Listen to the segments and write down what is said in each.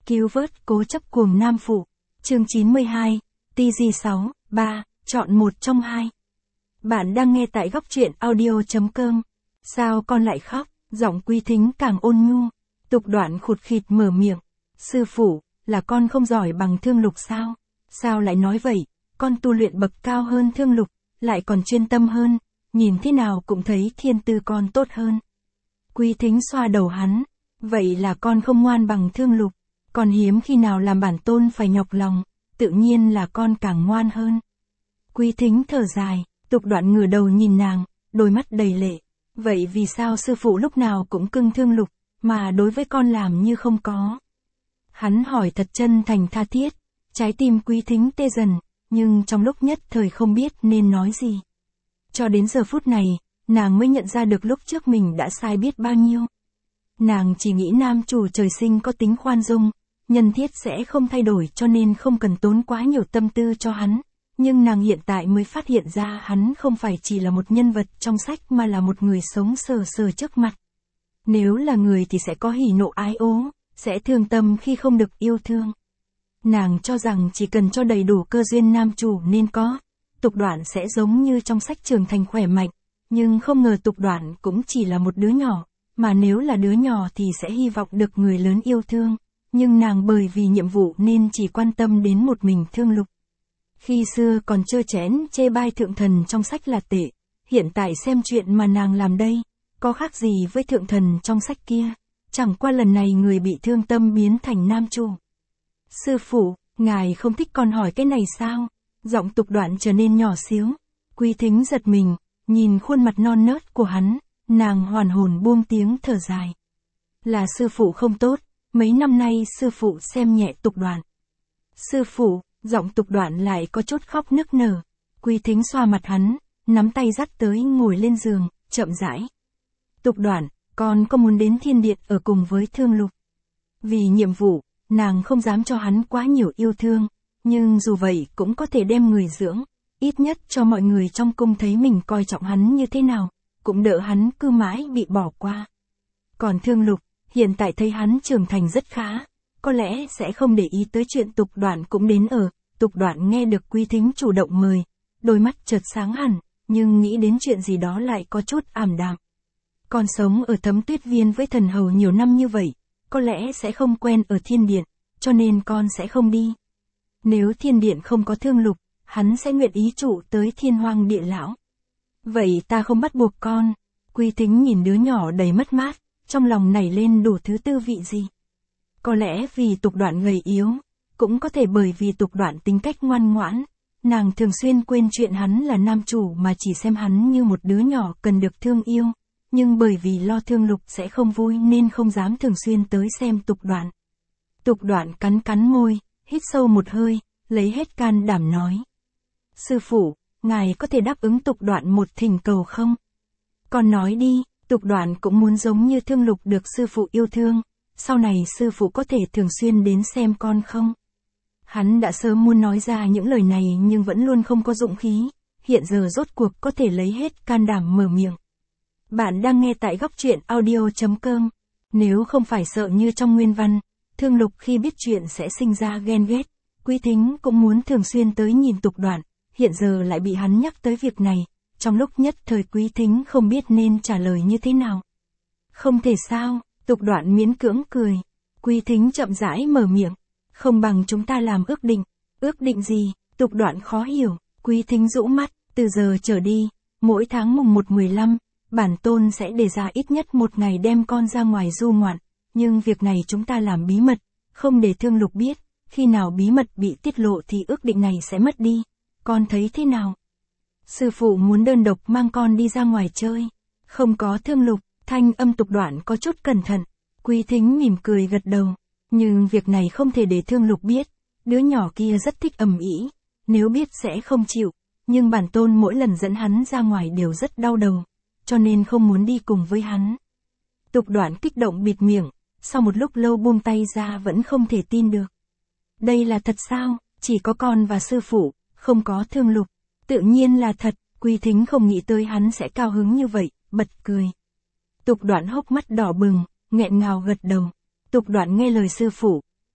Cứu vớt cố chấp cuồng nam phụ. Chương 92, TG6, 3, chọn một trong hai. Bạn đang nghe tại góc truyện audio.com. Sao con lại khóc? Giọng Quý Thính càng ôn nhu. Tục Đoạn khụt khịt mở miệng. Sư phụ, là con không giỏi bằng Thương Lục sao? Sao lại nói vậy? Con tu luyện bậc cao hơn Thương Lục, lại còn chuyên tâm hơn, nhìn thế nào cũng thấy thiên tư con tốt hơn. Quý Thính xoa đầu hắn. Vậy là con không ngoan bằng Thương Lục, còn hiếm khi nào làm bản tôn phải nhọc lòng, tự nhiên là con càng ngoan hơn. Quý Thính thở dài, Tục Đoạn ngửa đầu nhìn nàng, đôi mắt đầy lệ. Vậy vì sao sư phụ lúc nào cũng cưng Thương Lục, mà đối với con làm như không có? Hắn hỏi thật chân thành tha thiết, trái tim Quý Thính tê dần, nhưng trong lúc nhất thời không biết nên nói gì. Cho đến giờ phút này, nàng mới nhận ra được lúc trước mình đã sai biết bao nhiêu. Nàng chỉ nghĩ nam chủ trời sinh có tính khoan dung, nhân thiết sẽ không thay đổi cho nên không cần tốn quá nhiều tâm tư cho hắn. Nhưng nàng hiện tại mới phát hiện ra hắn không phải chỉ là một nhân vật trong sách mà là một người sống sờ sờ trước mặt. Nếu là người thì sẽ có hỉ nộ ái ố, sẽ thương tâm khi không được yêu thương. Nàng cho rằng chỉ cần cho đầy đủ cơ duyên nam chủ nên có, Tục Đoạn sẽ giống như trong sách trưởng thành khỏe mạnh, nhưng không ngờ Tục Đoạn cũng chỉ là một đứa nhỏ, mà nếu là đứa nhỏ thì sẽ hy vọng được người lớn yêu thương, nhưng nàng bởi vì nhiệm vụ nên chỉ quan tâm đến một mình Thương Lục. Khi xưa còn trơ chẽn chê bai thượng thần trong sách là tệ, hiện tại xem chuyện mà nàng làm đây, có khác gì với thượng thần trong sách kia, chẳng qua lần này người bị thương tâm biến thành nam chủ. Sư phụ, ngài không thích con hỏi cái này sao? Giọng Tục Đoạn trở nên nhỏ xíu. Quý Thính giật mình, nhìn khuôn mặt non nớt của hắn, nàng hoàn hồn buông tiếng thở dài. Là sư phụ không tốt, mấy năm nay sư phụ xem nhẹ Tục Đoạn. Sư phụ, giọng Tục Đoạn lại có chút khóc nức nở. Quý Thính xoa mặt hắn, nắm tay dắt tới ngồi lên giường, chậm rãi. Tục Đoạn, con có muốn đến thiên điện ở cùng với Thương Lục? Vì nhiệm vụ, nàng không dám cho hắn quá nhiều yêu thương, nhưng dù vậy cũng có thể đem người dưỡng, ít nhất cho mọi người trong cung thấy mình coi trọng hắn như thế nào, cũng đỡ hắn cứ mãi bị bỏ qua. Còn Thương Lục, hiện tại thấy hắn trưởng thành rất khá, có lẽ sẽ không để ý tới chuyện Tục Đoạn cũng đến ở. Tục Đoạn nghe được Quý Thính chủ động mời, đôi mắt chợt sáng hẳn, nhưng nghĩ đến chuyện gì đó lại có chút ảm đạm. Con sống ở Thấm Tuyết Viên với thần hầu nhiều năm như vậy, có lẽ sẽ không quen ở thiên điện, cho nên con sẽ không đi. Nếu thiên điện không có Thương Lục, hắn sẽ nguyện ý trụ tới Thiên Hoang Địa Lão. Vậy ta không bắt buộc con. Quý Thính nhìn đứa nhỏ đầy mất mát, trong lòng nảy lên đủ thứ tư vị gì. Có lẽ vì Tục Đoạn gầy yếu, cũng có thể bởi vì Tục Đoạn tính cách ngoan ngoãn, nàng thường xuyên quên chuyện hắn là nam chủ mà chỉ xem hắn như một đứa nhỏ cần được thương yêu, nhưng bởi vì lo Thương Lục sẽ không vui nên không dám thường xuyên tới xem Tục Đoạn. Tục Đoạn cắn cắn môi, hít sâu một hơi, lấy hết can đảm nói. Sư phụ, ngài có thể đáp ứng Tục Đoạn một thỉnh cầu không? Con nói đi, Tục Đoạn cũng muốn giống như Thương Lục được sư phụ yêu thương, sau này sư phụ có thể thường xuyên đến xem con không? Hắn đã sớm muốn nói ra những lời này nhưng vẫn luôn không có dũng khí, hiện giờ rốt cuộc có thể lấy hết can đảm mở miệng. Bạn đang nghe tại góc truyện audio.com. Nếu không phải sợ như trong nguyên văn, Thương Lục khi biết chuyện sẽ sinh ra ghen ghét, Quý Thính cũng muốn thường xuyên tới nhìn Tục Đoạn, hiện giờ lại bị hắn nhắc tới việc này, trong lúc nhất thời Quý Thính không biết nên trả lời như thế nào. Không thể sao, Tục Đoạn miễn cưỡng cười. Quý Thính chậm rãi mở miệng. Không bằng chúng ta làm ước định. Ước định gì? Tục Đoạn khó hiểu. Quý Thính rũ mắt, từ giờ trở đi, mỗi tháng mùng 1/15, bản tôn sẽ đề ra ít nhất một ngày đem con ra ngoài du ngoạn, nhưng việc này chúng ta làm bí mật, không để Thương Lục biết, khi nào bí mật bị tiết lộ thì ước định này sẽ mất đi. Con thấy thế nào? Sư phụ muốn đơn độc mang con đi ra ngoài chơi, không có Thương Lục. Thanh âm Tục Đoạn có chút cẩn thận. Quý Thính mỉm cười gật đầu. Nhưng việc này không thể để Thương Lục biết. Đứa nhỏ kia rất thích ầm ĩ, nếu biết sẽ không chịu. Nhưng bản tôn mỗi lần dẫn hắn ra ngoài đều rất đau đầu, cho nên không muốn đi cùng với hắn. Tục Đoạn kích động bịt miệng, sau một lúc lâu buông tay ra vẫn không thể tin được. Đây là thật sao? Chỉ có con và sư phụ, không có Thương Lục. Tự nhiên là thật. Quý Thính không nghĩ tới hắn sẽ cao hứng như vậy, bật cười. Tục Đoạn hốc mắt đỏ bừng, nghẹn ngào gật đầu. Tục Đoạn nghe lời sư phụ,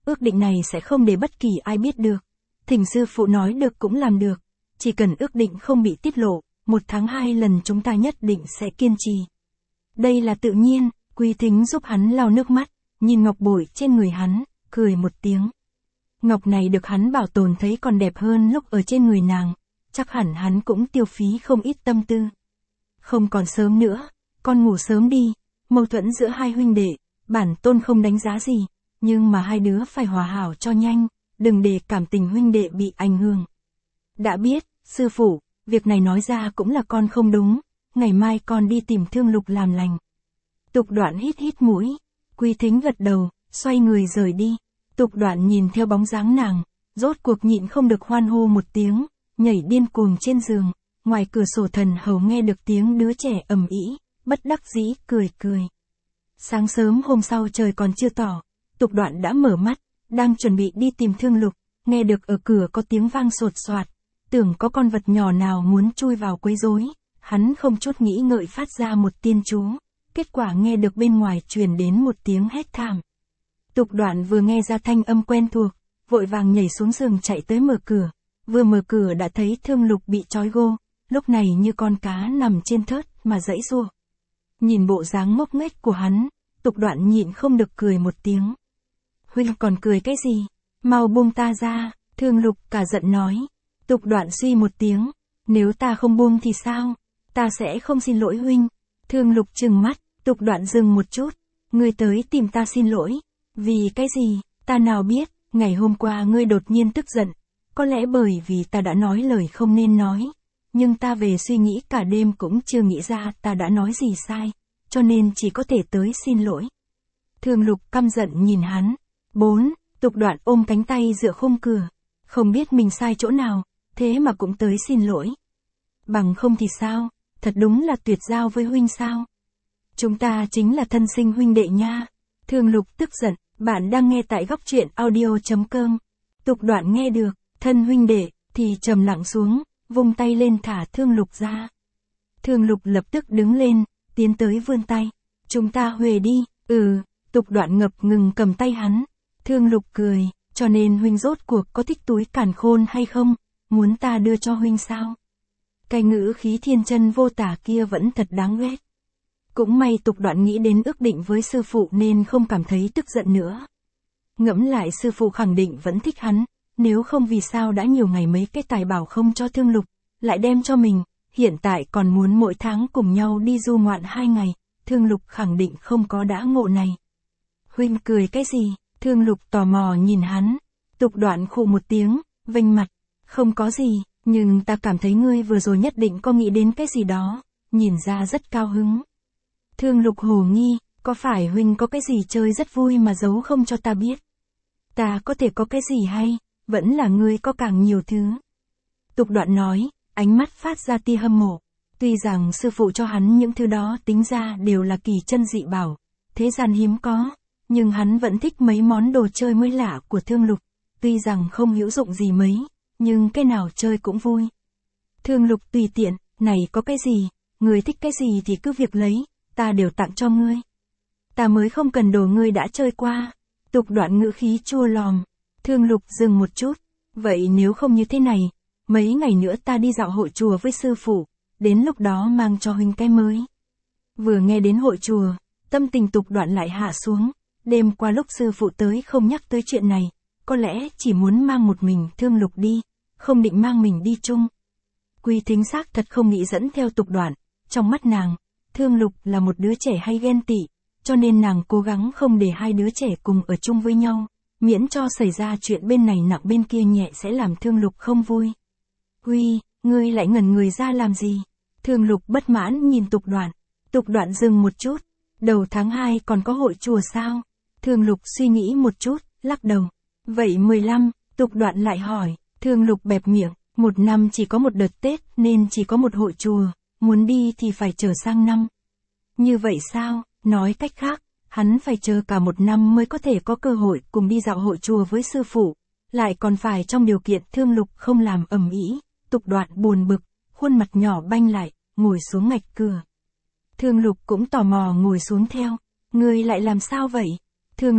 ước định này sẽ không để bất kỳ ai biết được. Thỉnh sư phụ nói được cũng làm được. Chỉ cần ước định không bị tiết lộ, 1 tháng 2 lần chúng ta nhất định sẽ kiên trì. Đây là tự nhiên, Quy Thính giúp hắn lau nước mắt, nhìn ngọc bội trên người hắn, cười một tiếng. Ngọc này được hắn bảo tồn thấy còn đẹp hơn lúc ở trên người nàng, chắc hẳn hắn cũng tiêu phí không ít tâm tư. Không còn sớm nữa, con ngủ sớm đi, mâu thuẫn giữa hai huynh đệ, bản tôn không đánh giá gì, nhưng mà hai đứa phải hòa hảo cho nhanh, đừng để cảm tình huynh đệ bị ảnh hưởng. Đã biết, sư phụ, việc này nói ra cũng là con không đúng, ngày mai con đi tìm Thương Lục làm lành. Tục Đoạn hít hít mũi, Quy Thính gật đầu, xoay người rời đi. Tục Đoạn nhìn theo bóng dáng nàng, rốt cuộc nhịn không được hoan hô một tiếng, nhảy điên cuồng trên giường, ngoài cửa sổ thần hầu nghe được tiếng đứa trẻ ầm ĩ, bất đắc dĩ cười cười. Sáng sớm hôm sau trời còn chưa tỏ, Tục Đoạn đã mở mắt, đang chuẩn bị đi tìm Thương Lục, nghe được ở cửa có tiếng vang sột soạt, tưởng có con vật nhỏ nào muốn chui vào quấy rối, hắn không chút nghĩ ngợi phát ra một tiên chú, kết quả nghe được bên ngoài truyền đến một tiếng hét thảm. Tục Đoạn vừa nghe ra thanh âm quen thuộc, vội vàng nhảy xuống giường chạy tới mở cửa, vừa mở cửa đã thấy Thương Lục bị trói gô, lúc này như con cá nằm trên thớt mà giãy giụa. Nhìn bộ dáng ngốc nghếch của hắn, Tục Đoạn nhịn không được cười một tiếng. Huynh còn cười cái gì? Mau buông ta ra, Thương Lục cả giận nói. Tục Đoạn suy một tiếng, nếu ta không buông thì sao? Ta sẽ không xin lỗi huynh. Thương Lục trừng mắt, Tục Đoạn dừng một chút, ngươi tới tìm ta xin lỗi. Vì cái gì, ta nào biết, ngày hôm qua ngươi đột nhiên tức giận, có lẽ bởi vì ta đã nói lời không nên nói, nhưng ta về suy nghĩ cả đêm cũng chưa nghĩ ra ta đã nói gì sai, cho nên chỉ có thể tới xin lỗi. Thương Lục căm giận nhìn hắn. 4. Tục Đoạn ôm cánh tay dựa khung cửa, không biết mình sai chỗ nào, thế mà cũng tới xin lỗi. Bằng không thì sao, thật đúng là tuyệt giao với huynh sao? Chúng ta chính là thân sinh huynh đệ nha. Thương Lục tức giận, bạn đang nghe tại góc truyện audio.com. Tục Đoạn nghe được, thân huynh đệ, thì trầm lặng xuống, vung tay lên thả Thương Lục ra. Thương Lục lập tức đứng lên, tiến tới vươn tay. Chúng ta huề đi, Tục Đoạn ngập ngừng cầm tay hắn. Thương Lục cười, cho nên huynh rốt cuộc có thích túi càn khôn hay không, muốn ta đưa cho huynh sao? Cái ngữ khí thiên chân vô tả kia vẫn thật đáng ghét. Cũng may Tục Đoạn nghĩ đến ước định với sư phụ nên không cảm thấy tức giận nữa. Ngẫm lại sư phụ khẳng định vẫn thích hắn, nếu không vì sao đã nhiều ngày mấy cái tài bảo không cho Thương Lục, lại đem cho mình, hiện tại còn muốn mỗi tháng cùng nhau đi du ngoạn 2 ngày, Thương Lục khẳng định không có đã ngộ này. Huynh cười cái gì? Thương Lục tò mò nhìn hắn. Tục Đoạn khụ một tiếng, vênh mặt. Không có gì, nhưng ta cảm thấy ngươi vừa rồi nhất định có nghĩ đến cái gì đó, nhìn ra rất cao hứng. Thương Lục hồ nghi, có phải huynh có cái gì chơi rất vui mà giấu không cho ta biết? Ta có thể có cái gì hay, vẫn là ngươi có càng nhiều thứ. Tục Đoạn nói, ánh mắt phát ra tia hâm mộ. Tuy rằng sư phụ cho hắn những thứ đó tính ra đều là kỳ chân dị bảo, thế gian hiếm có, nhưng hắn vẫn thích mấy món đồ chơi mới lạ của Thương Lục. Tuy rằng không hữu dụng gì mấy, nhưng cái nào chơi cũng vui. Thương Lục tùy tiện, này có cái gì, ngươi thích cái gì thì cứ việc lấy, ta đều tặng cho ngươi. Ta mới không cần đồ ngươi đã chơi qua. Tục Đoạn ngữ khí chua lòm. Thương Lục dừng một chút, vậy nếu không như thế này, mấy ngày nữa ta đi dạo hội chùa với sư phụ, đến lúc đó mang cho huynh cái mới. Vừa nghe đến hội chùa, tâm tình Tục Đoạn lại hạ xuống, đêm qua lúc sư phụ tới không nhắc tới chuyện này, có lẽ chỉ muốn mang một mình Thương Lục đi, không định mang mình đi chung. Quy Thính xác thật không nghĩ dẫn theo Tục Đoạn, trong mắt nàng, Thương Lục là một đứa trẻ hay ghen tị, cho nên nàng cố gắng không để hai đứa trẻ cùng ở chung với nhau, miễn cho xảy ra chuyện bên này nặng bên kia nhẹ sẽ làm Thương Lục không vui. Huy, ngươi lại ngẩn người ra làm gì? Thương Lục bất mãn nhìn Tục Đoạn. Tục Đoạn dừng một chút, đầu tháng 2 còn có hội chùa sao? Thương Lục suy nghĩ một chút, lắc đầu. Vậy 15, Tục Đoạn lại hỏi. Thương Lục bẹp miệng, một năm chỉ có một đợt Tết nên chỉ có một hội chùa, muốn đi thì phải chờ sang năm. Như vậy sao? Nói cách khác, hắn phải chờ cả một năm mới có thể có cơ hội cùng đi dạo hội chùa với sư phụ, lại còn phải trong điều kiện Thương Lục không làm ầm ĩ. Tục Đoạn buồn bực, khuôn mặt nhỏ banh lại, ngồi xuống ngạch cửa. Thương Lục cũng tò mò ngồi xuống theo. Ngươi lại làm sao vậy? Thương Lục,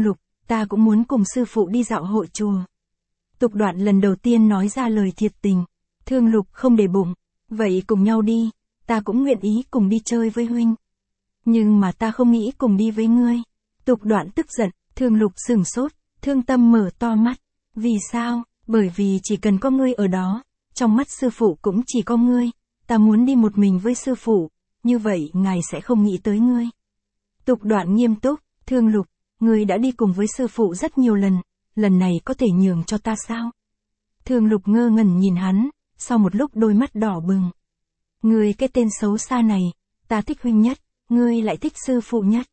ta cũng muốn cùng sư phụ đi dạo hội chùa. Tục Đoạn lần đầu tiên nói ra lời thiệt tình. Thương Lục không để bụng, vậy cùng nhau đi, ta cũng nguyện ý cùng đi chơi với huynh. Nhưng mà ta không nghĩ cùng đi với ngươi. Tục Đoạn tức giận, Thương Lục sửng sốt, thương tâm mở to mắt. Vì sao? Bởi vì chỉ cần có ngươi ở đó, trong mắt sư phụ cũng chỉ có ngươi, ta muốn đi một mình với sư phụ, như vậy ngài sẽ không nghĩ tới ngươi. Tục Đoạn nghiêm túc, Thương Lục, ngươi đã đi cùng với sư phụ rất nhiều lần này có thể nhường cho ta sao? Thương Lục ngơ ngẩn nhìn hắn, sau một lúc đôi mắt đỏ bừng. Ngươi cái tên xấu xa này, ta thích huynh nhất, ngươi lại thích sư phụ nhất.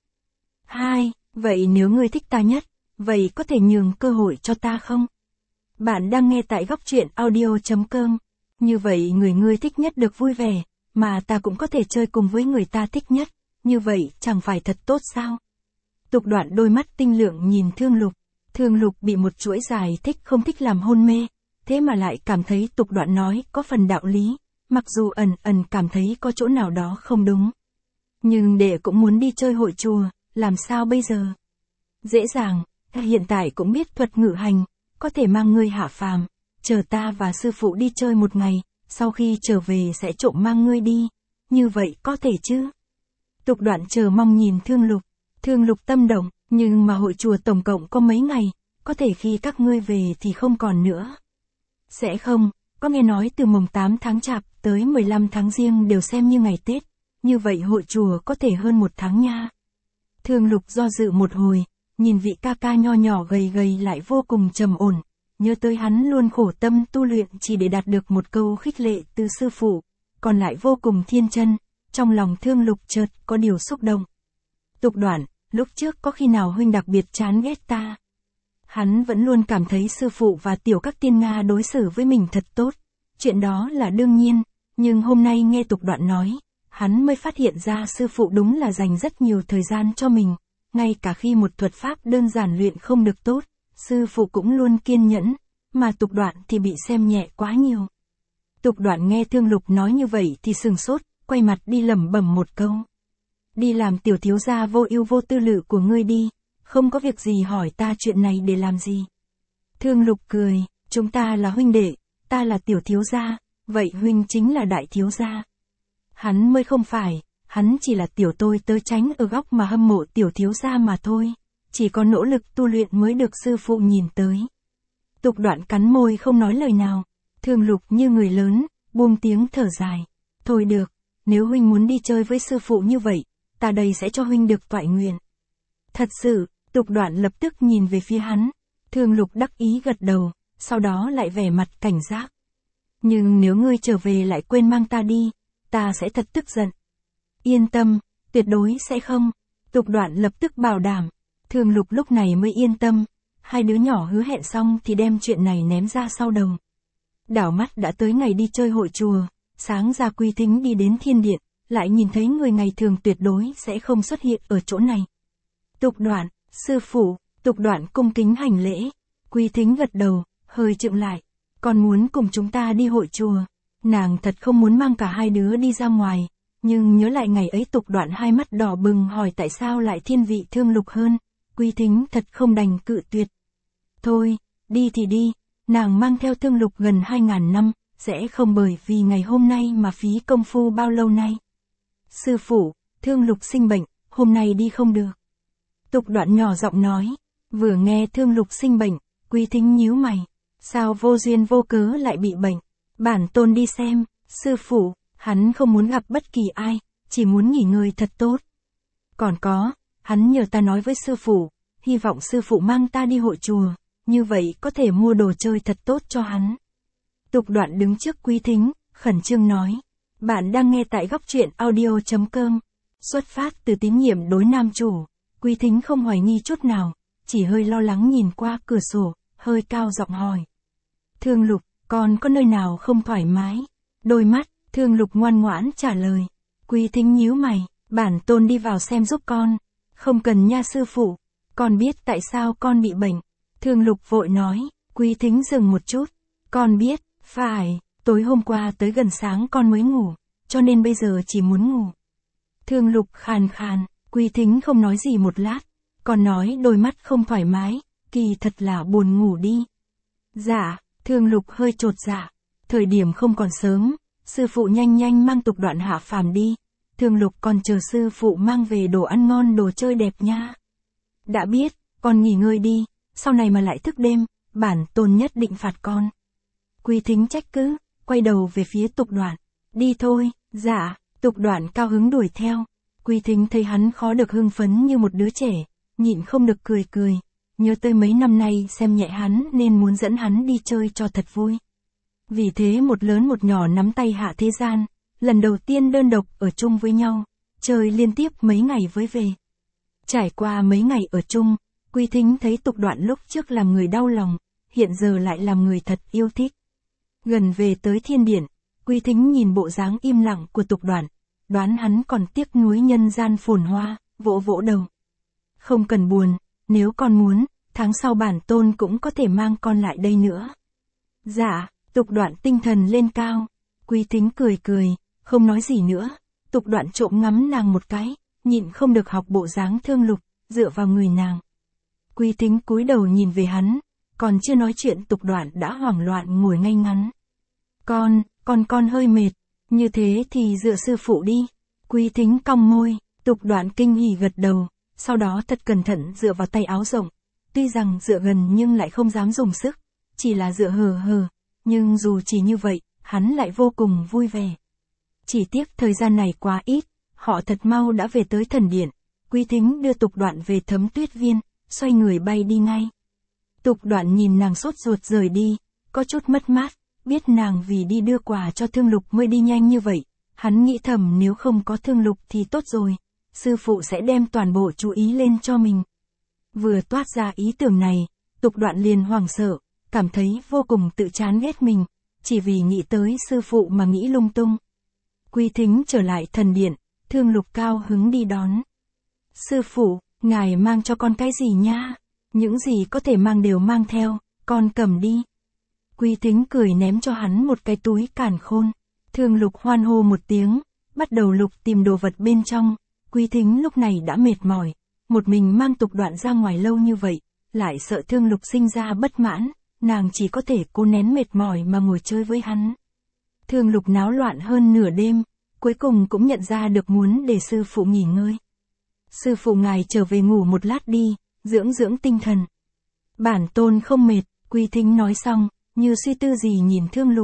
Hai, vậy nếu ngươi thích ta nhất, vậy có thể nhường cơ hội cho ta không? Bạn đang nghe tại Góc Truyện Audio.com. Như vậy người ngươi thích nhất được vui vẻ, mà ta cũng có thể chơi cùng với người ta thích nhất, như vậy chẳng phải thật tốt sao? Tục Đoạn đôi mắt tinh lượng nhìn Thương Lục. Thương Lục bị một chuỗi giải thích không thích làm hôn mê, thế mà lại cảm thấy Tục Đoạn nói có phần đạo lý, mặc dù ẩn cảm thấy có chỗ nào đó không đúng. Nhưng đệ cũng muốn đi chơi hội chùa, làm sao bây giờ? Dễ dàng, ta hiện tại cũng biết thuật ngự hành, có thể mang ngươi hạ phàm, chờ ta và sư phụ đi chơi một ngày, sau khi trở về sẽ trộm mang ngươi đi, như vậy có thể chứ? Tục Đoạn chờ mong nhìn Thương Lục. Thương Lục tâm động, nhưng mà hội chùa tổng cộng có mấy ngày, có thể khi các ngươi về thì không còn nữa. Sẽ không, có nghe nói từ mùng 8 tháng Chạp tới 15 tháng Giêng đều xem như ngày Tết, như vậy hội chùa có thể hơn 1 tháng nha. Thương Lục do dự một hồi, nhìn vị ca ca nho nhỏ gầy gầy lại vô cùng trầm ổn, nhớ tới hắn luôn khổ tâm tu luyện chỉ để đạt được một câu khích lệ từ sư phụ, còn lại vô cùng thiên chân, trong lòng Thương Lục chợt có điều xúc động. Tục Đoạn, lúc trước có khi nào huynh đặc biệt chán ghét ta? Hắn vẫn luôn cảm thấy sư phụ và tiểu các tiên Nga đối xử với mình thật tốt, chuyện đó là đương nhiên, nhưng hôm nay nghe Tục Đoạn nói, hắn mới phát hiện ra sư phụ đúng là dành rất nhiều thời gian cho mình, ngay cả khi một thuật pháp đơn giản luyện không được tốt, sư phụ cũng luôn kiên nhẫn, mà Tục Đoạn thì bị xem nhẹ quá nhiều. Tục Đoạn nghe Thương Lục nói như vậy thì sừng sốt, quay mặt đi lẩm bẩm một câu. Đi làm tiểu thiếu gia vô ưu vô tư lự của ngươi đi, không có việc gì hỏi ta chuyện này để làm gì. Thương Lục cười, chúng ta là huynh đệ, ta là tiểu thiếu gia, vậy huynh chính là đại thiếu gia. Hắn mới không phải, hắn chỉ là tiểu tôi tớ tránh ở góc mà hâm mộ tiểu thiếu gia mà thôi, chỉ có nỗ lực tu luyện mới được sư phụ nhìn tới. Tục Đoạn cắn môi không nói lời nào, Thương Lục như người lớn, buông tiếng thở dài. Thôi được, nếu huynh muốn đi chơi với sư phụ như vậy, ta đây sẽ cho huynh được toại nguyện. Thật sự, Tục Đoạn lập tức nhìn về phía hắn, Thương Lục đắc ý gật đầu, sau đó lại vẻ mặt cảnh giác. Nhưng nếu ngươi trở về lại quên mang ta đi, ta sẽ thật tức giận. Yên tâm, tuyệt đối sẽ không. Tục Đoạn lập tức bảo đảm. Thương Lục lúc này mới yên tâm. Hai đứa nhỏ hứa hẹn xong thì đem chuyện này ném ra sau đầu. Đảo mắt đã tới ngày đi chơi hội chùa. Sáng ra Quy Thính đi đến thiên điện, lại nhìn thấy người ngày thường tuyệt đối sẽ không xuất hiện ở chỗ này. Tục Đoạn, sư phụ. Tục Đoạn cung kính hành lễ. Quy Thính gật đầu, hơi chững lại. Con muốn cùng chúng ta đi hội chùa. Nàng thật không muốn mang cả hai đứa đi ra ngoài, nhưng nhớ lại ngày ấy Tục Đoạn hai mắt đỏ bừng hỏi tại sao lại thiên vị Thương Lục hơn, Quy Thính thật không đành cự tuyệt. Thôi, đi thì đi, nàng mang theo Thương Lục gần 2000 năm, sẽ không bởi vì ngày hôm nay mà phí công phu bao lâu nay. Sư phụ, Thương Lục sinh bệnh, hôm nay đi không được. Tục Đoạn nhỏ giọng nói, vừa nghe Thương Lục sinh bệnh, Quy Thính nhíu mày, sao vô duyên vô cớ lại bị bệnh? Bản tôn đi xem, sư phụ, hắn không muốn gặp bất kỳ ai, chỉ muốn nghỉ ngơi thật tốt. Còn có, hắn nhờ ta nói với sư phụ, hy vọng sư phụ mang ta đi hội chùa, như vậy có thể mua đồ chơi thật tốt cho hắn. Tục Đoạn đứng trước Quy Thính, khẩn trương nói, bạn đang nghe tại Góc Truyện Audio.com. Xuất phát từ tín nhiệm đối nam chủ, Quy Thính không hoài nghi chút nào, chỉ hơi lo lắng nhìn qua cửa sổ, hơi cao giọng hỏi. Thương Lục, con có nơi nào không thoải mái? Đôi mắt, Thương Lục ngoan ngoãn trả lời. Quy Thính nhíu mày, bản tôn đi vào xem giúp con. Không cần nha sư phụ, con biết tại sao con bị bệnh. Thương Lục vội nói, Quy Thính dừng một chút. Con biết, phải, tối hôm qua tới gần sáng con mới ngủ, cho nên bây giờ chỉ muốn ngủ. Thương Lục khàn khàn, Quy Thính không nói gì một lát, Còn nói đôi mắt không thoải mái, kỳ thật là buồn ngủ đi. Dạ, Thương Lục hơi chột dạ. Thời điểm không còn sớm, sư phụ nhanh nhanh mang Tục Đoạn hạ phàm đi. Thương Lục còn chờ sư phụ mang về đồ ăn ngon đồ chơi đẹp nha. Đã biết, con nghỉ ngơi đi, sau này mà lại thức đêm, bản tôn nhất định phạt con. Quý Thính trách cứ, quay đầu về phía Tục Đoạn. Đi thôi, dạ, Tục Đoạn cao hứng đuổi theo. Quý Thính thấy hắn khó được hưng phấn như một đứa trẻ, nhịn không được cười cười. Nhớ tới mấy năm nay xem nhẹ hắn nên muốn dẫn hắn đi chơi cho thật vui. Vì thế một lớn một nhỏ nắm tay hạ thế gian, lần đầu tiên đơn độc ở chung với nhau, chơi liên tiếp mấy ngày với về. Trải qua mấy ngày ở chung, Quý Thính thấy Tục Đoạn lúc trước làm người đau lòng, hiện giờ lại làm người thật yêu thích. Gần về tới thiên điện, Quý Thính nhìn bộ dáng im lặng của Tục Đoạn, đoán hắn còn tiếc nuối nhân gian phồn hoa, vỗ vỗ đầu. Không cần buồn, nếu con muốn, tháng sau bản tôn cũng có thể mang con lại đây nữa. Dạ, Tục Đoạn tinh thần lên cao. Quý Thính cười cười, không nói gì nữa. Tục Đoạn trộm ngắm nàng một cái, nhịn không được học bộ dáng Thương Lục, dựa vào người nàng. Quý Thính cúi đầu nhìn về hắn, còn chưa nói chuyện Tục Đoạn đã hoảng loạn ngồi ngay ngắn. Con hơi mệt, như thế thì dựa sư phụ đi. Quý Thính cong môi, Tục Đoạn kinh hỉ gật đầu, sau đó thật cẩn thận dựa vào tay áo rộng. Tuy rằng dựa gần nhưng lại không dám dùng sức, chỉ là dựa hờ hờ, nhưng dù chỉ như vậy, hắn lại vô cùng vui vẻ. Chỉ tiếc thời gian này quá ít, họ thật mau đã về tới thần điện. Quý Thính đưa Tục Đoạn về Thấm Tuyết Viên, xoay người bay đi ngay. Tục Đoạn nhìn nàng sốt ruột rời đi, có chút mất mát, biết nàng vì đi đưa quà cho Thương Lục mới đi nhanh như vậy. Hắn nghĩ thầm nếu không có Thương Lục thì tốt rồi, sư phụ sẽ đem toàn bộ chú ý lên cho mình. Vừa toát ra ý tưởng này, Tục Đoạn liền hoảng sợ, cảm thấy vô cùng tự chán ghét mình, chỉ vì nghĩ tới sư phụ mà nghĩ lung tung. Quý Thính trở lại thần điện, Thương Lục cao hứng đi đón. Sư phụ, ngài mang cho con cái gì nha? Những gì có thể mang đều mang theo, con cầm đi. Quý Thính cười ném cho hắn một cái túi càn khôn. Thương Lục hoan hô một tiếng, bắt đầu lục tìm đồ vật bên trong. Quý Thính lúc này đã mệt mỏi, một mình mang Tục Đoạn ra ngoài lâu như vậy, lại sợ Thương Lục sinh ra bất mãn, nàng chỉ có thể cố nén mệt mỏi mà ngồi chơi với hắn. Thương Lục náo loạn hơn nửa đêm, cuối cùng cũng nhận ra được muốn để sư phụ nghỉ ngơi. Sư phụ ngài trở về ngủ một lát đi, dưỡng dưỡng tinh thần. Bản tôn không mệt, Quý Thính nói xong, như suy tư gì nhìn Thương Lục.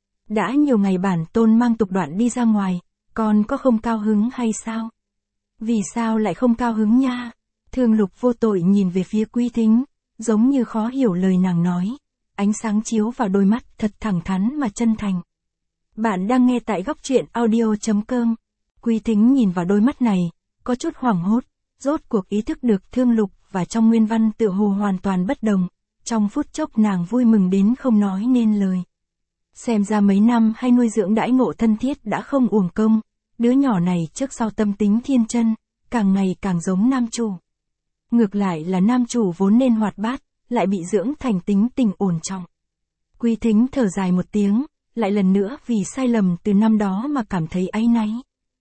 Đã nhiều ngày bản tôn mang Tục Đoạn đi ra ngoài, con có không cao hứng hay sao? Vì sao lại không cao hứng nha? Thương Lục vô tội nhìn về phía Quý Thính, giống như khó hiểu lời nàng nói. Ánh sáng chiếu vào đôi mắt thật thẳng thắn mà chân thành. Bạn đang nghe tại Góc Truyện Audio.com. Quý Thính nhìn vào đôi mắt này, có chút hoảng hốt, rốt cuộc ý thức được Thương Lục và trong nguyên văn tựa hồ hoàn toàn bất đồng. Trong phút chốc nàng vui mừng đến không nói nên lời. Xem ra mấy năm hay nuôi dưỡng đãi ngộ thân thiết đã không uổng công. Đứa nhỏ này trước sau tâm tính thiên chân, càng ngày càng giống nam chủ. Ngược lại là nam chủ vốn nên hoạt bát, lại bị dưỡng thành tính tình ổn trọng. Quý Thính thở dài một tiếng, lại lần nữa vì sai lầm từ năm đó mà cảm thấy áy náy.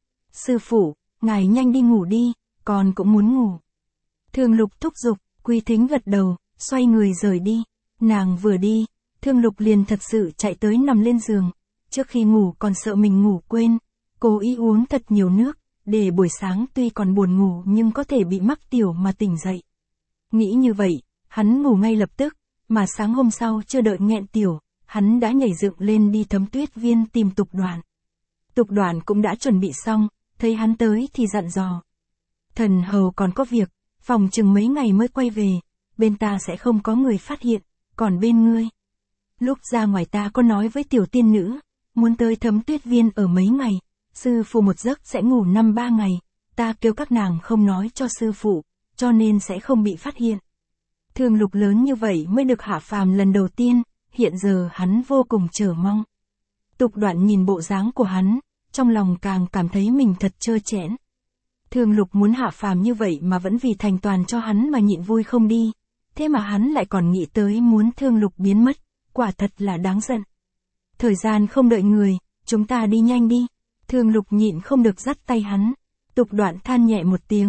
Sư phụ, ngài nhanh đi ngủ đi, con cũng muốn ngủ. Thương Lục thúc giục, Quý Thính gật đầu, xoay người rời đi. Nàng vừa đi, Thương Lục liền thật sự chạy tới nằm lên giường. Trước khi ngủ còn sợ mình ngủ quên, cố ý uống thật nhiều nước, để buổi sáng tuy còn buồn ngủ nhưng có thể bị mắc tiểu mà tỉnh dậy. Nghĩ như vậy, hắn ngủ ngay lập tức, mà sáng hôm sau chưa đợi nghẹn tiểu, hắn đã nhảy dựng lên đi Thấm Tuyết Viên tìm Tục Đoạn. Tục Đoạn cũng đã chuẩn bị xong, thấy hắn tới thì dặn dò. Thần hầu còn có việc, phòng chừng mấy ngày mới quay về, bên ta sẽ không có người phát hiện, còn bên ngươi. Lúc ra ngoài ta có nói với tiểu tiên nữ, muốn tới Thấm Tuyết Viên ở mấy ngày, sư phụ một giấc sẽ ngủ 5-3 ngày, ta kêu các nàng không nói cho sư phụ, cho nên sẽ không bị phát hiện. Thương Lục lớn như vậy mới được hạ phàm lần đầu tiên, hiện giờ hắn vô cùng chờ mong. Tục Đoạn nhìn bộ dáng của hắn, trong lòng càng cảm thấy mình thật trơ trẽn. Thương Lục muốn hạ phàm như vậy mà vẫn vì thành toàn cho hắn mà nhịn vui không đi, thế mà hắn lại còn nghĩ tới muốn Thương Lục biến mất, quả thật là đáng giận. Thời gian không đợi người, chúng ta đi nhanh đi. Thương Lục nhịn không được dắt tay hắn. Tục Đoạn than nhẹ một tiếng,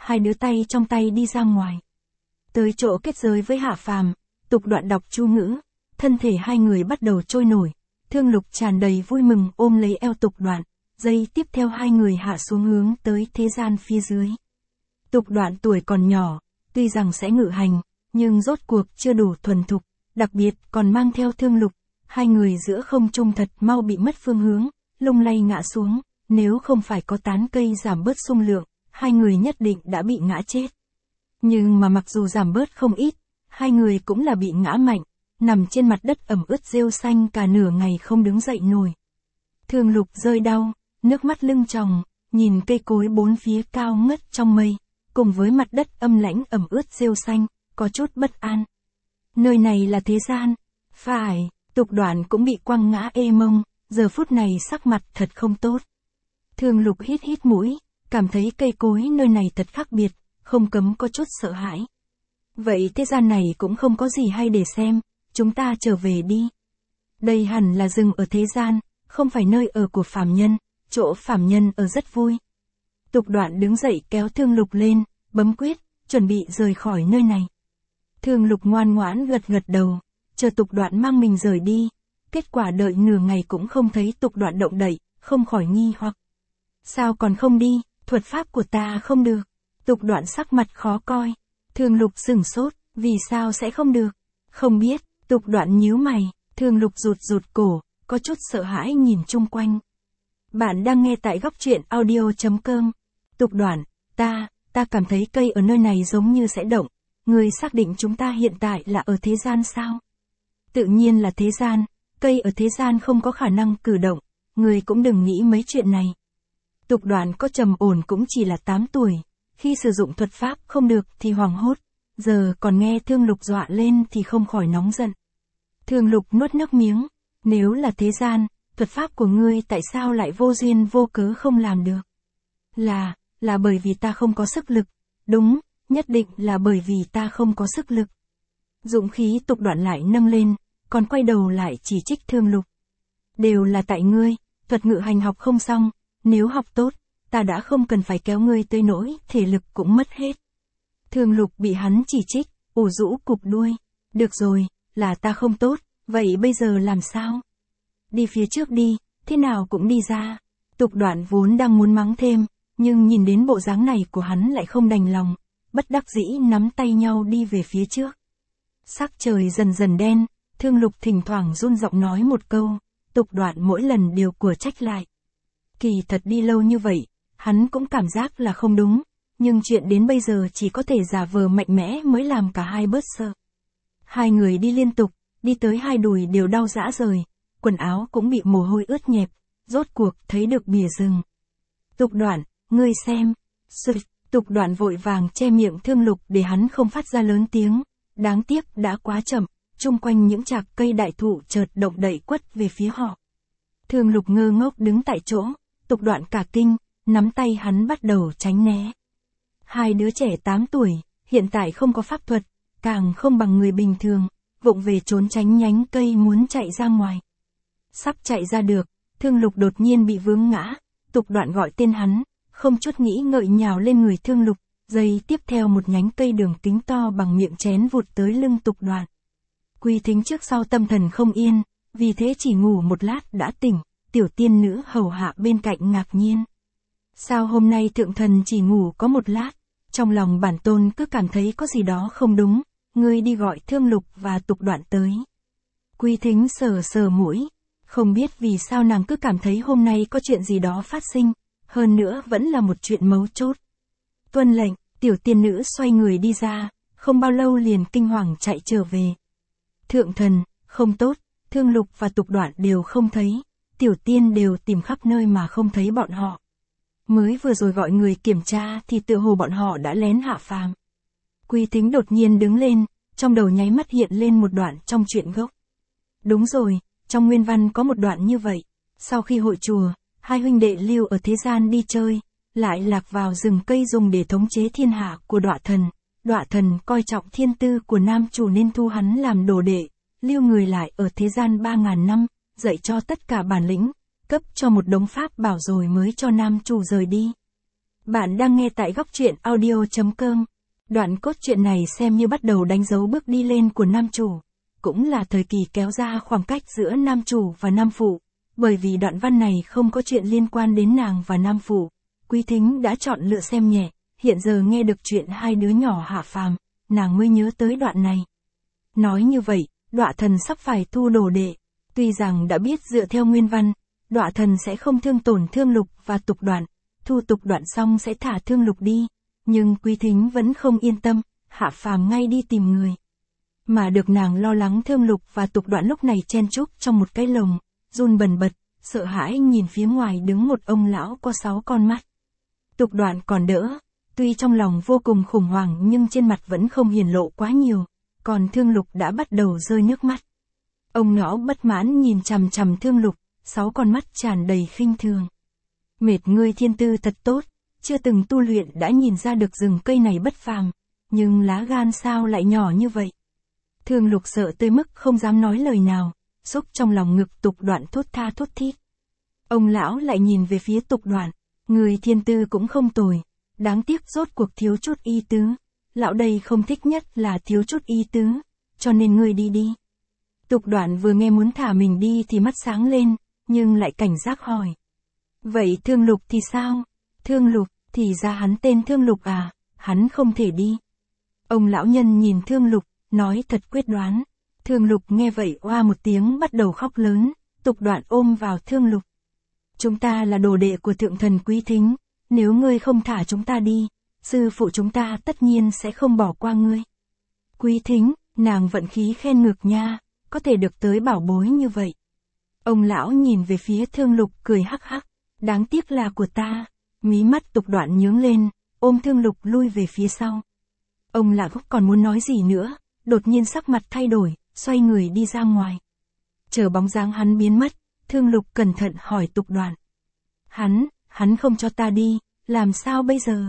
hai đứa tay trong tay đi ra ngoài. Tới chỗ kết giới với Hạ Phàm, Tục Đoạn đọc chú ngữ, thân thể hai người bắt đầu trôi nổi. Thương Lục tràn đầy vui mừng ôm lấy eo Tục Đoạn, giây tiếp theo hai người hạ xuống hướng tới thế gian phía dưới. Tục Đoạn tuổi còn nhỏ, tuy rằng sẽ ngự hành, nhưng rốt cuộc chưa đủ thuần thục, đặc biệt còn mang theo Thương Lục. Hai người giữa không trung thật mau bị mất phương hướng, lung lay ngã xuống, nếu không phải có tán cây giảm bớt xung lượng, hai người nhất định đã bị ngã chết. Nhưng mà mặc dù giảm bớt không ít, hai người cũng là bị ngã mạnh, nằm trên mặt đất ẩm ướt rêu xanh cả nửa ngày không đứng dậy nổi. Thương Lục rơi đau, nước mắt lưng tròng, nhìn cây cối bốn phía cao ngất trong mây, cùng với mặt đất âm lãnh ẩm ướt rêu xanh, có chút bất an. Nơi này là thế gian, phải, Tục Đoạn cũng bị quăng ngã ê mông, giờ phút này sắc mặt thật không tốt. Thương Lục hít hít mũi, cảm thấy cây cối nơi này thật khác biệt, không cấm có chút sợ hãi. Vậy thế gian này cũng không có gì hay để xem, chúng ta trở về đi. Đây hẳn là rừng ở thế gian, không phải nơi ở của phàm nhân, chỗ phàm nhân ở rất vui. Tục Đoạn đứng dậy kéo Thương Lục lên, bấm quyết, chuẩn bị rời khỏi nơi này. Thương Lục ngoan ngoãn gật gật đầu, chờ Tục Đoạn mang mình rời đi. Kết quả đợi nửa ngày cũng không thấy Tục Đoạn động đậy, không khỏi nghi hoặc. Sao còn không đi, thuật pháp của ta không được. Tục Đoạn sắc mặt khó coi. Thương Lục sửng sốt, vì sao sẽ không được? Không biết, Tục Đoạn nhíu mày, Thương Lục rụt rụt cổ, có chút sợ hãi nhìn chung quanh. Bạn đang nghe tại góc truyện audio.com. Tục Đoạn, ta cảm thấy cây ở nơi này giống như sẽ động. Ngươi xác định chúng ta hiện tại là ở thế gian sao? Tự nhiên là thế gian, cây ở thế gian không có khả năng cử động, ngươi cũng đừng nghĩ mấy chuyện này. Tục Đoạn có trầm ổn cũng chỉ là 8 tuổi, khi sử dụng thuật pháp không được thì hoảng hốt, giờ còn nghe Thương Lục dọa lên thì không khỏi nóng giận. Thương Lục nuốt nước miếng, nếu là thế gian, thuật pháp của ngươi tại sao lại vô duyên vô cớ không làm được? Là bởi vì ta không có sức lực, đúng, nhất định là bởi vì ta không có sức lực. Dũng khí Tục Đoạn lại nâng lên, còn quay đầu lại chỉ trích Thương Lục. Đều là tại ngươi, thuật ngự hành học không xong, nếu học tốt, ta đã không cần phải kéo ngươi tới nỗi thể lực cũng mất hết. Thương Lục bị hắn chỉ trích, ủ rũ cụp đuôi. Được rồi, là ta không tốt, vậy bây giờ làm sao? Đi phía trước đi, thế nào cũng đi ra. Tục Đoạn vốn đang muốn mắng thêm, nhưng nhìn đến bộ dáng này của hắn lại không đành lòng, bất đắc dĩ nắm tay nhau đi về phía trước. Sắc trời dần dần đen, Thương Lục thỉnh thoảng run giọng nói một câu, Tục Đoạn mỗi lần đều của trách lại. Kỳ thật đi lâu như vậy, hắn cũng cảm giác là không đúng, nhưng chuyện đến bây giờ chỉ có thể giả vờ mạnh mẽ mới làm cả hai bớt sợ. Hai người đi liên tục, đi tới hai đùi đều đau rã rời, quần áo cũng bị mồ hôi ướt nhẹp, rốt cuộc thấy được bìa rừng. Tục Đoạn, ngươi xem. Tục Đoạn vội vàng che miệng Thương Lục để hắn không phát ra lớn tiếng, đáng tiếc đã quá chậm, chung quanh những chạc cây đại thụ chợt động đậy quất về phía họ. Thương Lục ngơ ngốc đứng tại chỗ, Tục Đoạn cả kinh, nắm tay hắn bắt đầu tránh né. Hai đứa trẻ 8 tuổi, hiện tại không có pháp thuật, càng không bằng người bình thường, vụng về trốn tránh nhánh cây muốn chạy ra ngoài. Sắp chạy ra được, Thương Lục đột nhiên bị vướng ngã, Tục Đoạn gọi tên hắn, không chút nghĩ ngợi nhào lên người Thương Lục, giây tiếp theo một nhánh cây đường kính to bằng miệng chén vụt tới lưng Tục Đoạn. Quy Thính trước sau tâm thần không yên, vì thế chỉ ngủ một lát đã tỉnh, tiểu tiên nữ hầu hạ bên cạnh ngạc nhiên. Sao hôm nay thượng thần chỉ ngủ có một lát? Trong lòng bản tôn cứ cảm thấy có gì đó không đúng, ngươi đi gọi Thương Lục và Tục Đoạn tới. Quy Thính sờ sờ mũi, không biết vì sao nàng cứ cảm thấy hôm nay có chuyện gì đó phát sinh, hơn nữa vẫn là một chuyện mấu chốt. Tuân lệnh, tiểu tiên nữ xoay người đi ra, không bao lâu liền kinh hoàng chạy trở về. Thượng thần, không tốt, Thương Lục và Tục Đoạn đều không thấy, tiểu tiên đều tìm khắp nơi mà không thấy bọn họ. Mới vừa rồi gọi người kiểm tra thì tựa hồ bọn họ đã lén hạ phàm. Quy Thính đột nhiên đứng lên, trong đầu nháy mắt hiện lên một đoạn trong truyện gốc. Đúng rồi, trong nguyên văn có một đoạn như vậy. Sau khi hội chùa, hai huynh đệ lưu ở thế gian đi chơi, lại lạc vào rừng cây dùng để thống chế thiên hạ của Đọa Thần. Đọa Thần coi trọng thiên tư của nam chủ nên thu hắn làm đồ đệ, lưu người lại ở thế gian 3.000 năm, dạy cho tất cả bản lĩnh, cấp cho một đống pháp bảo rồi mới cho nam chủ rời đi. Bạn đang nghe tại góc truyện audio.com. Đoạn cốt truyện này xem như bắt đầu đánh dấu bước đi lên của nam chủ. Cũng là thời kỳ kéo ra khoảng cách giữa nam chủ và nam phụ. Bởi vì đoạn văn này không có chuyện liên quan đến nàng và nam phụ. Quý Thính đã chọn lựa xem nhẹ. Hiện giờ nghe được chuyện hai đứa nhỏ hạ phàm, nàng mới nhớ tới đoạn này. Nói như vậy, Đọa Thần sắp phải thu đồ đệ. Tuy rằng đã biết dựa theo nguyên văn, Đọa Thần sẽ không thương tổn Thương Lục và Tục Đoạn, thu Tục Đoạn xong sẽ thả Thương Lục đi, nhưng Quý Thính vẫn không yên tâm, hạ phàm ngay đi tìm người. Mà được nàng lo lắng Thương Lục và Tục Đoạn lúc này chen chúc trong một cái lồng, run bần bật, sợ hãi nhìn phía ngoài đứng một ông lão có 6 con mắt. Tục Đoạn còn đỡ, tuy trong lòng vô cùng khủng hoảng nhưng trên mặt vẫn không hiển lộ quá nhiều, còn Thương Lục đã bắt đầu rơi nước mắt. Ông lão bất mãn nhìn chằm chằm Thương Lục, 6 con mắt tràn đầy khinh thường. Mệt ngươi thiên tư thật tốt, chưa từng tu luyện đã nhìn ra được rừng cây này bất phàm, nhưng lá gan sao lại nhỏ như vậy. Thương Lục sợ tới mức không dám nói lời nào, xúc trong lòng ngực Tục Đoạn thốt tha thốt thít. Ông lão lại nhìn về phía Tục Đoạn, người thiên tư cũng không tồi, đáng tiếc rốt cuộc thiếu chút ý tứ. Lão đây không thích nhất là thiếu chút ý tứ, cho nên ngươi đi đi. Tục Đoạn vừa nghe muốn thả mình đi thì mắt sáng lên, nhưng lại cảnh giác hỏi. Vậy Thương Lục thì sao? Thương Lục, thì ra hắn tên Thương Lục à, hắn không thể đi. Ông lão nhân nhìn Thương Lục, nói thật quyết đoán. Thương Lục nghe vậy oa một tiếng bắt đầu khóc lớn, Tục Đoạn ôm vào Thương Lục. Chúng ta là đồ đệ của thượng thần Quý Thính, nếu ngươi không thả chúng ta đi, sư phụ chúng ta tất nhiên sẽ không bỏ qua ngươi. Quý Thính, nàng vận khí khen ngược nha, có thể được tới bảo bối như vậy. Ông lão nhìn về phía Thương Lục cười hắc hắc, đáng tiếc là của ta. Mí mắt Tục Đoạn nhướng lên, ôm Thương Lục lui về phía sau. Ông lão còn muốn nói gì nữa, đột nhiên sắc mặt thay đổi, xoay người đi ra ngoài. Chờ bóng dáng hắn biến mất, Thương Lục cẩn thận hỏi Tục Đoạn. Hắn không cho ta đi, làm sao bây giờ?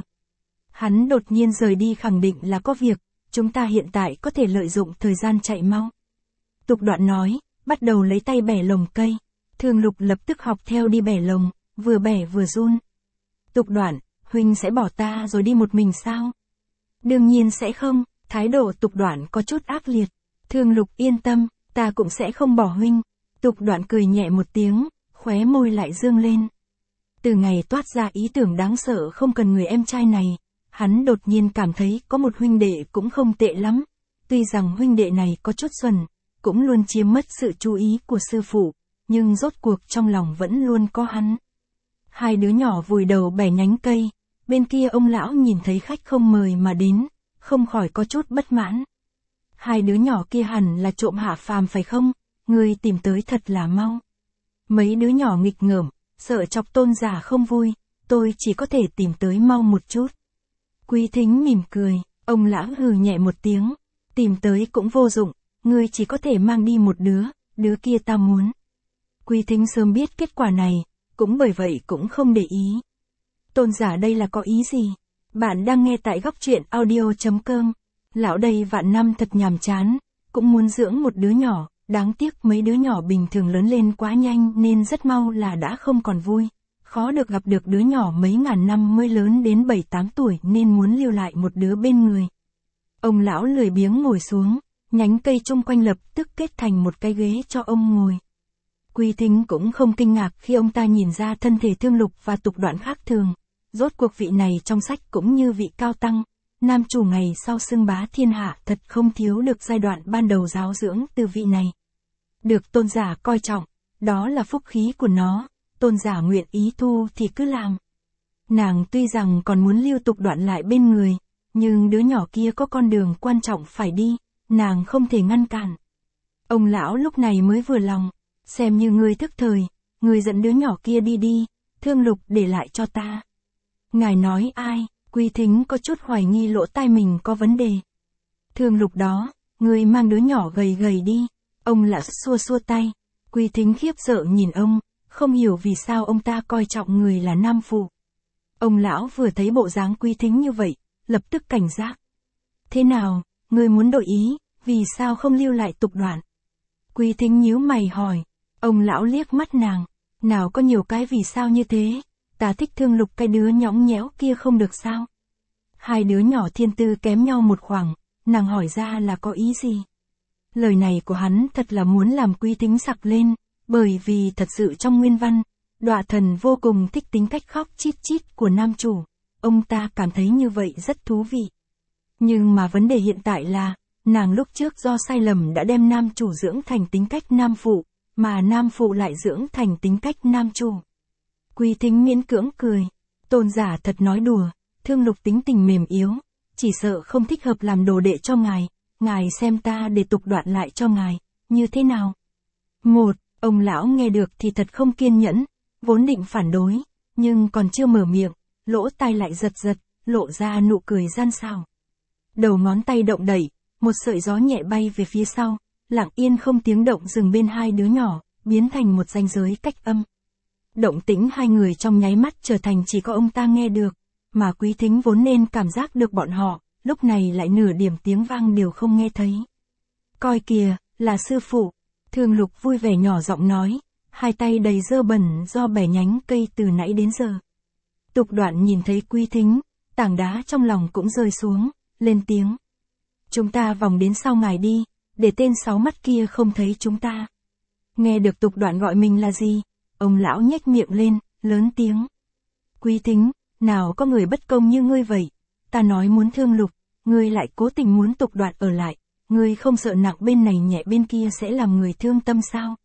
Hắn đột nhiên rời đi khẳng định là có việc, chúng ta hiện tại có thể lợi dụng thời gian chạy mau. Tục Đoạn nói, bắt đầu lấy tay bẻ lồng cây. Thương Lục lập tức học theo đi bẻ lồng, vừa bẻ vừa run. Tục Đoạn, huynh sẽ bỏ ta rồi đi một mình sao? Đương nhiên sẽ không, thái độ Tục Đoạn có chút ác liệt. Thương Lục yên tâm, ta cũng sẽ không bỏ huynh. Tục Đoạn cười nhẹ một tiếng, khóe môi lại dương lên. Từ ngày toát ra ý tưởng đáng sợ không cần người em trai này, hắn đột nhiên cảm thấy có một huynh đệ cũng không tệ lắm. Tuy rằng huynh đệ này có chút xuẩn, cũng luôn chiếm mất sự chú ý của sư phụ, nhưng rốt cuộc trong lòng vẫn luôn có hắn. Hai đứa nhỏ vùi đầu bẻ nhánh cây, bên kia ông lão nhìn thấy khách không mời mà đến, không khỏi có chút bất mãn. Hai đứa nhỏ kia hẳn là trộm hạ phàm phải không? Người tìm tới thật là mau. Mấy đứa nhỏ nghịch ngợm, sợ chọc Tôn giả không vui, tôi chỉ có thể tìm tới mau một chút. Quý Thính mỉm cười, ông lão hừ nhẹ một tiếng, tìm tới cũng vô dụng, ngươi chỉ có thể mang đi một đứa kia ta muốn. Quý Thính sớm biết kết quả này, cũng bởi vậy cũng không để ý. Tôn giả đây là có ý gì? Bạn đang nghe tại góc truyện audio.com. Lão đây vạn năm thật nhàm chán, cũng muốn dưỡng một đứa nhỏ, đáng tiếc mấy đứa nhỏ bình thường lớn lên quá nhanh nên rất mau là đã không còn vui. Khó được gặp được đứa nhỏ mấy ngàn năm mới lớn đến 7-8 tuổi nên muốn lưu lại một đứa bên người. Ông lão lười biếng ngồi xuống, nhánh cây chung quanh lập tức kết thành một cái ghế cho ông ngồi. Quý Thính cũng không kinh ngạc khi ông ta nhìn ra thân thể Thương Lục và Tục Đoạn khác thường. Rốt cuộc vị này trong sách cũng như vị cao tăng, nam chủ ngày sau xưng bá thiên hạ thật không thiếu được giai đoạn ban đầu giáo dưỡng từ vị này. Được tôn giả coi trọng, đó là phúc khí của nó, tôn giả nguyện ý thu thì cứ làm. Nàng tuy rằng còn muốn lưu Tục Đoạn lại bên người, nhưng đứa nhỏ kia có con đường quan trọng phải đi, nàng không thể ngăn cản. Ông lão lúc này mới vừa lòng, xem như ngươi thức thời, ngươi dẫn đứa nhỏ kia đi đi, Thương Lục để lại cho ta. Ngài nói ai? Quý Thính có chút hoài nghi lỗ tai mình có vấn đề. Thương Lục đó, ngươi mang đứa nhỏ gầy gầy đi. Ông lão xua xua tay. Quý Thính khiếp sợ nhìn ông, không hiểu vì sao ông ta coi trọng người là nam phụ. Ông lão vừa thấy bộ dáng Quý Thính như vậy, lập tức cảnh giác. Thế nào, ngươi muốn đổi ý, vì sao không lưu lại Tục Đoạn? Quý Thính nhíu mày hỏi. Ông lão liếc mắt nàng, nào có nhiều cái vì sao như thế, ta thích Thương Lục cái đứa nhõng nhẽo kia không được sao? Hai đứa nhỏ thiên tư kém nhau một khoảng, nàng hỏi ra là có ý gì? Lời này của hắn thật là muốn làm Quý Thính sặc lên, bởi vì thật sự trong nguyên văn, Đọa Thần vô cùng thích tính cách khóc chít chít của nam chủ, ông ta cảm thấy như vậy rất thú vị. Nhưng mà vấn đề hiện tại là, nàng lúc trước do sai lầm đã đem nam chủ dưỡng thành tính cách nam phụ, mà nam phụ lại dưỡng thành tính cách nam chủ. Quý Thính miễn cưỡng cười, Tôn giả thật nói đùa, Thương Lục tính tình mềm yếu, chỉ sợ không thích hợp làm đồ đệ cho ngài xem ta để Tục Đoạn lại cho ngài, như thế nào? Ông lão nghe được thì thật không kiên nhẫn, vốn định phản đối, nhưng còn chưa mở miệng, lỗ tai lại giật, lộ ra nụ cười gian xảo. Đầu ngón tay động đẩy, một sợi gió nhẹ bay về phía sau, lặng yên không tiếng động dừng bên hai đứa nhỏ, biến thành một ranh giới cách âm. Động tĩnh hai người trong nháy mắt trở thành chỉ có ông ta nghe được, mà Quý Thính vốn nên cảm giác được bọn họ, lúc này lại nửa điểm tiếng vang đều không nghe thấy. Coi kìa, là sư phụ. Thương Lục vui vẻ nhỏ giọng nói, hai tay đầy dơ bẩn do bẻ nhánh cây từ nãy đến giờ. Tục Đoạn nhìn thấy Quý Thính, tảng đá trong lòng cũng rơi xuống, lên tiếng. Chúng ta vòng đến sau ngài đi, để tên sáu mắt kia không thấy chúng ta. Nghe được Tục Đoạn gọi mình là gì, ông lão nhếch miệng lên, lớn tiếng. Quý Thính, nào có người bất công như ngươi vậy, ta nói muốn Thương Lục, ngươi lại cố tình muốn Tục Đoạn ở lại, ngươi không sợ nặng bên này nhẹ bên kia sẽ làm người thương tâm sao?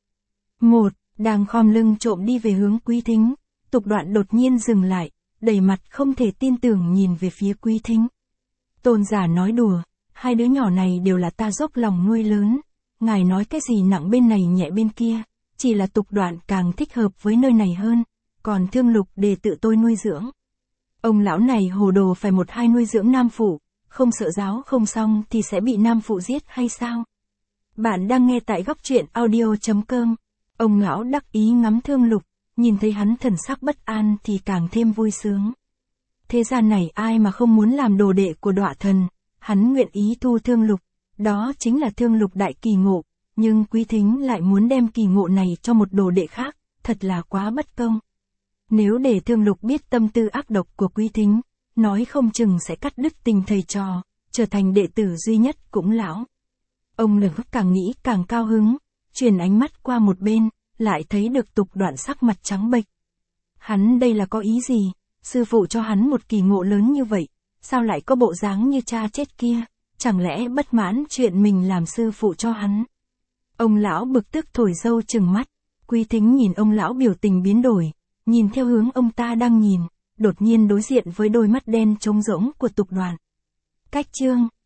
Đang khom lưng trộm đi về hướng Quý Thính, Tục Đoạn đột nhiên dừng lại, đầy mặt không thể tin tưởng nhìn về phía Quý Thính. Tôn giả nói đùa, hai đứa nhỏ này đều là ta dốc lòng nuôi lớn, ngài nói cái gì nặng bên này nhẹ bên kia, chỉ là Tục Đoạn càng thích hợp với nơi này hơn, còn Thương Lục để tự tôi nuôi dưỡng. Ông lão này hồ đồ phải một hai nuôi dưỡng nam phụ, không sợ giáo không xong thì sẽ bị nam phụ giết hay sao? Bạn đang nghe tại góc truyện audio.com. Ông lão đắc ý ngắm Thương Lục, nhìn thấy hắn thần sắc bất an thì càng thêm vui sướng. Thế gian này ai mà không muốn làm đồ đệ của Đọa Thần, hắn nguyện ý thu Thương Lục, đó chính là Thương Lục đại kỳ ngộ, nhưng Quý Thính lại muốn đem kỳ ngộ này cho một đồ đệ khác, thật là quá bất công. Nếu để Thương Lục biết tâm tư ác độc của Quý Thính, nói không chừng sẽ cắt đứt tình thầy trò, trở thành đệ tử duy nhất cũng lão. Ông Lực càng nghĩ càng cao hứng, chuyển ánh mắt qua một bên, lại thấy được Tục Đoạn sắc mặt trắng bệch. Hắn đây là có ý gì, sư phụ cho hắn một kỳ ngộ lớn như vậy, sao lại có bộ dáng như cha chết kia, chẳng lẽ bất mãn chuyện mình làm sư phụ cho hắn. Ông lão bực tức thổi râu trừng mắt, Quý Thính nhìn ông lão biểu tình biến đổi, nhìn theo hướng ông ta đang nhìn, đột nhiên đối diện với đôi mắt đen trống rỗng của Tục Đoạn. Cách chương